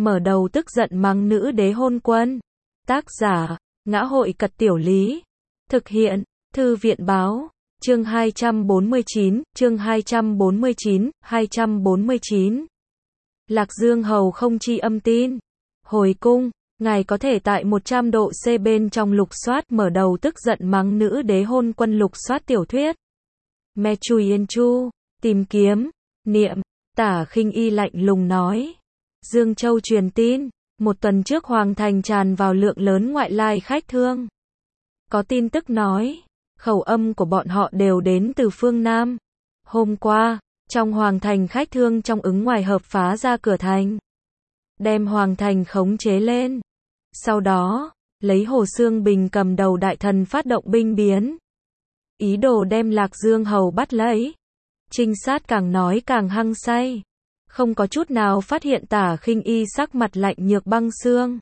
mở đầu tức giận mắng nữ đế hôn quân. Tác giả, Ngã hội Cật Tiểu Lý. Thực hiện, Thư viện báo. Chương 249, chương 249. Lạc Dương Hầu không tri âm tin. Hồi cung, ngài có thể tại 100 độ C bên trong lục soát mở đầu tức giận mắng nữ đế hôn quân lục soát tiểu thuyết. Me Chui Yên Chu, tìm kiếm, niệm, Tả Khinh Y lạnh lùng nói. Dương Châu truyền tin, một tuần trước Hoàng Thành tràn vào lượng lớn ngoại lai khách thương. Có tin tức nói, khẩu âm của bọn họ đều đến từ phương Nam. Hôm qua, trong Hoàng Thành khách thương trong ứng ngoài hợp phá ra cửa thành, đem Hoàng Thành khống chế lên. Sau đó, lấy Hồ Xương Bình cầm đầu đại thần phát động binh biến, ý đồ đem Lạc Dương Hầu bắt lấy. Trinh sát càng nói càng hăng say, không có chút nào phát hiện Tả Khinh Y sắc mặt lạnh nhược băng xương.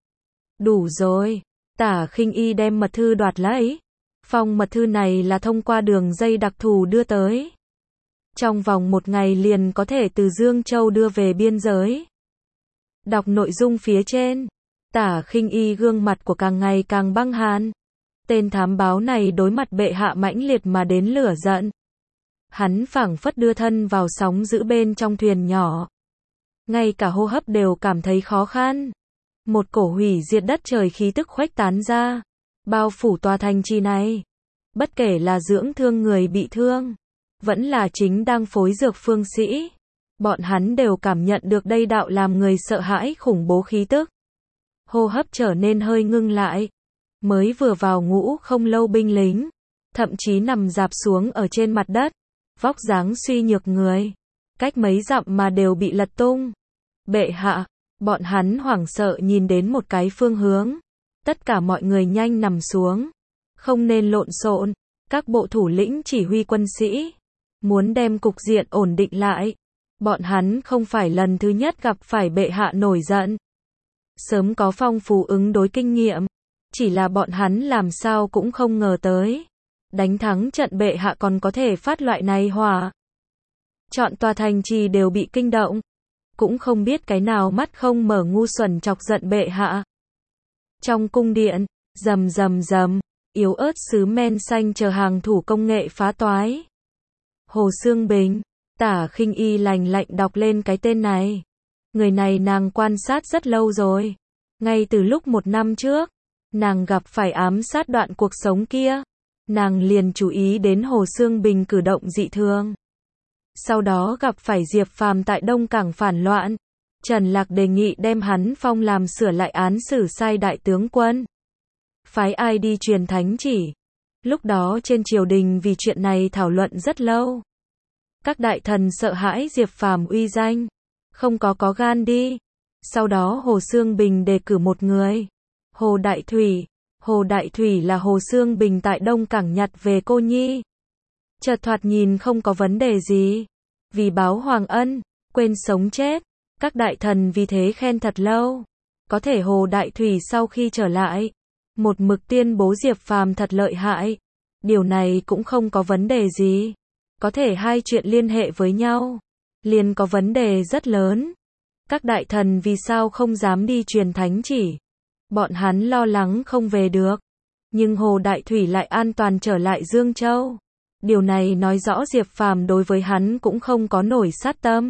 Đủ rồi, Tả Khinh Y đem mật thư đoạt lấy. Phong mật thư này là thông qua đường dây đặc thù đưa tới. Trong vòng một ngày liền có thể từ Dương Châu đưa về biên giới. Đọc nội dung phía trên, Tả Khinh Y gương mặt của càng ngày càng băng hàn. Tên thám báo này đối mặt bệ hạ mãnh liệt mà đến lửa giận. Hắn phảng phất đưa thân vào sóng dữ bên trong thuyền nhỏ. Ngay cả hô hấp đều cảm thấy khó khăn. Một cổ hủy diệt đất trời khí tức khuếch tán ra, bao phủ tòa thành trì này. Bất kể là dưỡng thương người bị thương, vẫn là chính đang phối dược phương sĩ, bọn hắn đều cảm nhận được đây đạo làm người sợ hãi khủng bố khí tức. Hô hấp trở nên hơi ngưng lại. Mới vừa vào ngũ không lâu binh lính, thậm chí nằm rạp xuống ở trên mặt đất, vóc dáng suy nhược người, cách mấy dặm mà đều bị lật tung. Bệ hạ, bọn hắn hoảng sợ nhìn đến một cái phương hướng. Tất cả mọi người nhanh nằm xuống, không nên lộn xộn. Các bộ thủ lĩnh chỉ huy quân sĩ muốn đem cục diện ổn định lại. Bọn hắn không phải lần thứ nhất gặp phải bệ hạ nổi giận, sớm có phong phú ứng đối kinh nghiệm, chỉ là bọn hắn làm sao cũng không ngờ tới, đánh thắng trận bệ hạ còn có thể phát loại này hỏa. Chọn tòa thành trì đều bị kinh động, cũng không biết cái nào mắt không mở ngu xuẩn chọc giận bệ hạ. Trong cung điện, rầm rầm rầm, yếu ớt sứ men xanh chờ hàng thủ công nghệ phá toái. Hồ Xương Bình, Tả Khinh Y lạnh lạnh đọc lên cái tên này. Người này nàng quan sát rất lâu rồi. Ngay từ lúc 1 năm trước, nàng gặp phải ám sát đoạn cuộc sống kia, nàng liền chú ý đến Hồ Xương Bình cử động dị thường. Sau đó gặp phải Diệp Phàm tại Đông Cảng phản loạn, Trần Lạc đề nghị đem hắn phong làm sửa lại án xử sai đại tướng quân, phái ai đi truyền thánh chỉ. Lúc đó trên triều đình vì chuyện này thảo luận rất lâu. Các đại thần sợ hãi Diệp Phàm uy danh, không có gan đi. Sau đó Hồ Xương Bình đề cử một người, Hồ Đại Thủy. Hồ Đại Thủy là Hồ Xương Bình tại Đông Cảng nhặt về cô nhi. Chợt thoạt nhìn không có vấn đề gì, vì báo hoàng ân, quên sống chết. Các đại thần vì thế khen thật lâu. Có thể Hồ Đại Thủy sau khi trở lại, một mực tuyên bố Diệp Phàm thật lợi hại. Điều này cũng không có vấn đề gì. Có thể hai chuyện liên hệ với nhau, liền có vấn đề rất lớn. Các đại thần vì sao không dám đi truyền thánh chỉ? Bọn hắn lo lắng không về được. Nhưng Hồ Đại Thủy lại an toàn trở lại Dương Châu. Điều này nói rõ Diệp Phàm đối với hắn cũng không có nổi sát tâm.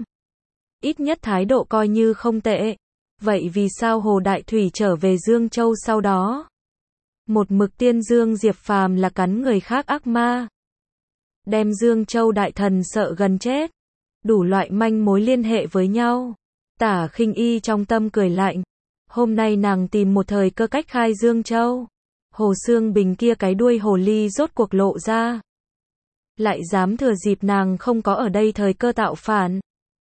Ít nhất thái độ coi như không tệ. Vậy vì sao Hồ Đại Thủy trở về Dương Châu sau đó? Một mực tiên dương Diệp Phàm là cắn người khác ác ma, đem Dương Châu đại thần sợ gần chết. Đủ loại manh mối liên hệ với nhau. Tả Khinh Y trong tâm cười lạnh. Hôm nay nàng tìm một thời cơ cách khai Dương Châu. Hồ Xương Bình kia cái đuôi hồ ly rốt cuộc lộ ra, lại dám thừa dịp nàng không có ở đây thời cơ tạo phản.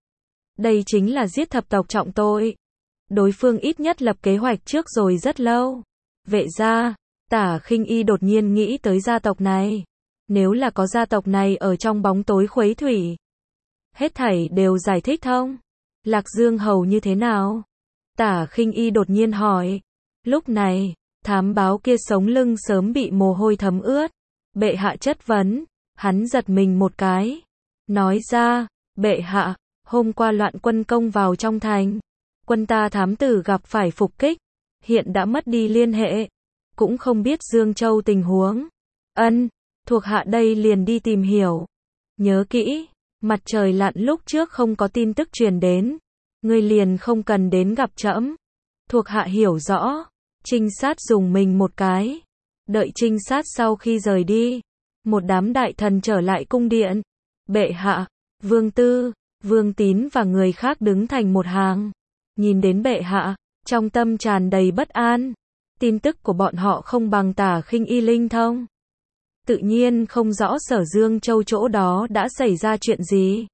Đây chính là giết thập tộc trọng tội. Đối phương ít nhất lập kế hoạch trước rồi rất lâu. Vệ gia, Tả Khinh Y đột nhiên nghĩ tới gia tộc này. Nếu là có gia tộc này ở trong bóng tối khuấy thủy, hết thảy đều giải thích thông. Lạc Dương Hầu như thế nào? Tả Khinh Y đột nhiên hỏi. Lúc này, thám báo kia sống lưng sớm bị mồ hôi thấm ướt. Bệ hạ chất vấn, hắn giật mình một cái, nói ra, bệ hạ, hôm qua loạn quân công vào trong thành, Quân ta thám tử gặp phải phục kích, hiện đã mất đi liên hệ, cũng không biết Dương Châu tình huống. Ân, thuộc hạ đây liền đi tìm hiểu. Nhớ kỹ, mặt trời lặn lúc trước không có tin tức truyền đến, ngươi liền không cần đến gặp trẫm. Thuộc hạ hiểu rõ. Trinh sát dùng mình một cái. Đợi trinh sát sau khi rời đi, một đám đại thần trở lại cung điện. Bệ hạ, Vương Tư, Vương Tín và người khác đứng thành một hàng. Nhìn đến bệ hạ, trong tâm tràn đầy bất an. Tin tức của bọn họ không bằng Tả Khinh Y linh thông. Tự nhiên không rõ Sở Dương Châu chỗ đó đã xảy ra chuyện gì.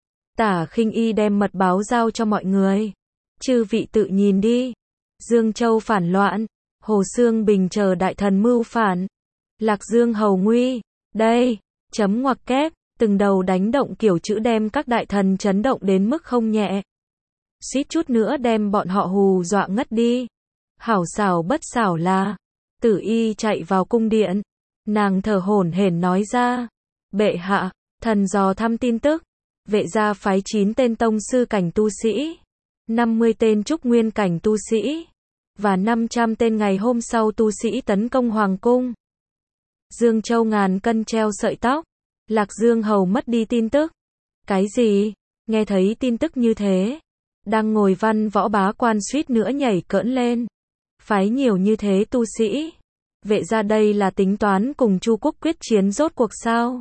Tả Khinh Y đem mật báo giao cho mọi người. Chư vị tự nhìn đi. Dương Châu phản loạn, Hồ Xương Bình chờ đại thần mưu phản. Lạc Dương hầu nguy. Đây, chấm ngoặc kép, từng đầu đánh động kiểu chữ đem các đại thần chấn động đến mức không nhẹ. Suýt chút nữa đem bọn họ hù dọa ngất đi. Hảo xảo bất xảo là, Tử Y chạy vào cung điện. Nàng thở hổn hển nói ra, bệ hạ, thần dò thăm tin tức, vệ gia phái 9 tên tông sư cảnh tu sĩ, 50 tên trúc nguyên cảnh tu sĩ, và 500 tên ngày hôm sau tu sĩ tấn công hoàng cung. Dương Châu ngàn cân treo sợi tóc, Lạc Dương hầu mất đi tin tức. Cái gì? Nghe thấy tin tức như thế, đang ngồi văn võ bá quan suýt nữa nhảy cỡn lên. Phái nhiều như thế tu sĩ, vệ gia đây là tính toán cùng Chu quốc quyết chiến rốt cuộc sao?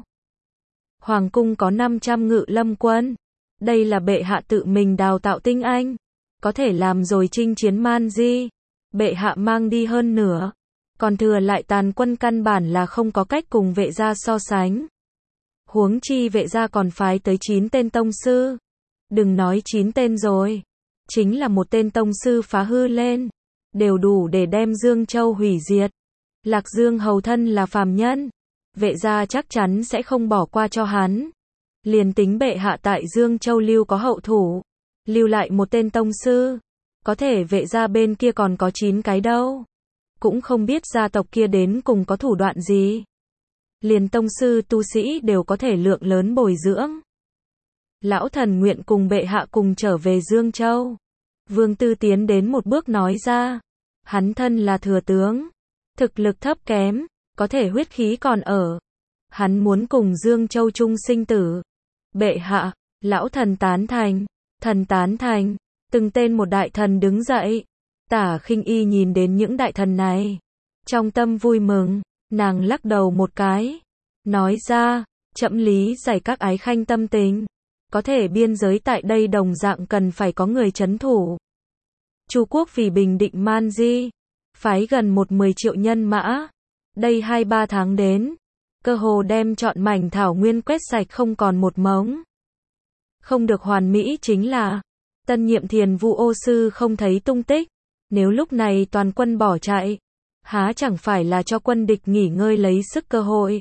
Hoàng cung có 500 ngự lâm quân, đây là bệ hạ tự mình đào tạo tinh anh, có thể làm rồi chinh chiến man di. Bệ hạ mang đi hơn nửa, còn thừa lại tàn quân căn bản là không có cách cùng vệ gia so sánh. Huống chi vệ gia còn phái tới 9 tên tông sư. Đừng nói 9 tên rồi, chính là một tên tông sư phá hư lên, đều đủ để đem Dương Châu hủy diệt. Lạc Dương hầu thân là phàm nhân, vệ gia chắc chắn sẽ không bỏ qua cho hắn. Liền tính bệ hạ tại Dương Châu lưu có hậu thủ, lưu lại một tên tông sư, có thể vệ gia bên kia còn có 9 cái đâu. Cũng không biết gia tộc kia đến cùng có thủ đoạn gì. Liền tông sư tu sĩ đều có thể lượng lớn bồi dưỡng. Lão thần nguyện cùng bệ hạ cùng trở về Dương Châu. Vương Tư tiến đến một bước nói ra. Hắn thân là thừa tướng, thực lực thấp kém, có thể huyết khí còn ở. Hắn muốn cùng Dương Châu chung sinh tử. Bệ hạ, lão thần tán thành, thần tán thành. Từng tên một đại thần đứng dậy. Tả Khinh Y nhìn đến những đại thần này, trong tâm vui mừng, nàng lắc đầu một cái, nói ra, trẫm lý giải các ái khanh tâm tình, có thể biên giới tại đây đồng dạng cần phải có người trấn thủ. Chu quốc vì bình định man di, phái gần 10 triệu nhân mã, đây 2-3 tháng đến, cơ hồ đem trọn mảnh thảo nguyên quét sạch không còn một mống. Không được hoàn mỹ chính là, tân nhiệm Thiền Vu Ô sư không thấy tung tích. Nếu lúc này toàn quân bỏ chạy, há chẳng phải là cho quân địch nghỉ ngơi lấy sức cơ hội.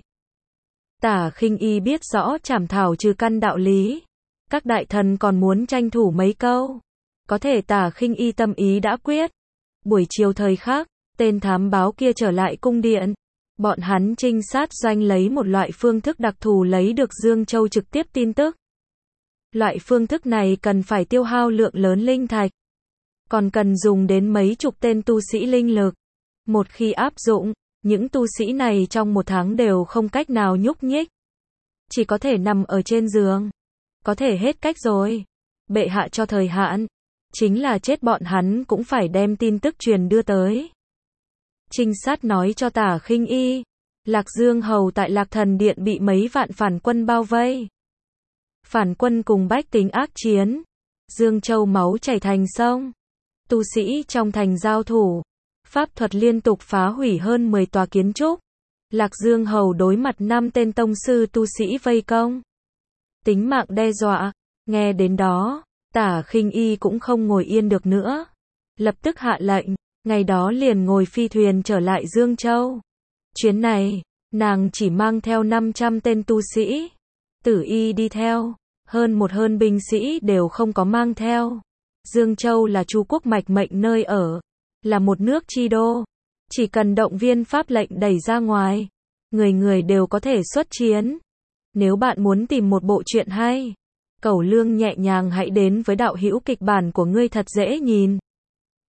Tả Khinh Y biết rõ trảm thảo trừ căn đạo lý, các đại thần còn muốn tranh thủ mấy câu. Có thể Tả Khinh Y tâm ý đã quyết. Buổi chiều thời khác, tên thám báo kia trở lại cung điện. Bọn hắn trinh sát doanh lấy một loại phương thức đặc thù lấy được Dương Châu trực tiếp tin tức. Loại phương thức này cần phải tiêu hao lượng lớn linh thạch, còn cần dùng đến mấy chục tên tu sĩ linh lực. Một khi áp dụng, những tu sĩ này trong 1 tháng đều không cách nào nhúc nhích. Chỉ có thể nằm ở trên giường. Có thể hết cách rồi. Bệ hạ cho thời hạn. Chính là chết bọn hắn cũng phải đem tin tức truyền đưa tới. Trinh sát nói cho Tả Khinh Y. Lạc Dương hầu tại Lạc Thần Điện bị mấy vạn phản quân bao vây. Phản quân cùng bách tính ác chiến. Dương Châu máu chảy thành sông. Tu sĩ trong thành giao thủ, pháp thuật liên tục phá hủy hơn 10 tòa kiến trúc. Lạc Dương hầu đối mặt 5 tên tông sư tu sĩ vây công. Tính mạng đe dọa, nghe đến đó, Tả Khinh Y cũng không ngồi yên được nữa. Lập tức hạ lệnh, ngày đó liền ngồi phi thuyền trở lại Dương Châu. Chuyến này, nàng chỉ mang theo 500 tên tu sĩ. Tử Y đi theo, hơn binh sĩ đều không có mang theo. Dương Châu là Chu quốc mạch mệnh nơi ở, là một nước chi đô. Chỉ cần động viên pháp lệnh đẩy ra ngoài, người người đều có thể xuất chiến. Nếu bạn muốn tìm một bộ truyện hay, Cẩu Lương nhẹ nhàng hãy đến với đạo hữu kịch bản của ngươi thật dễ nhìn.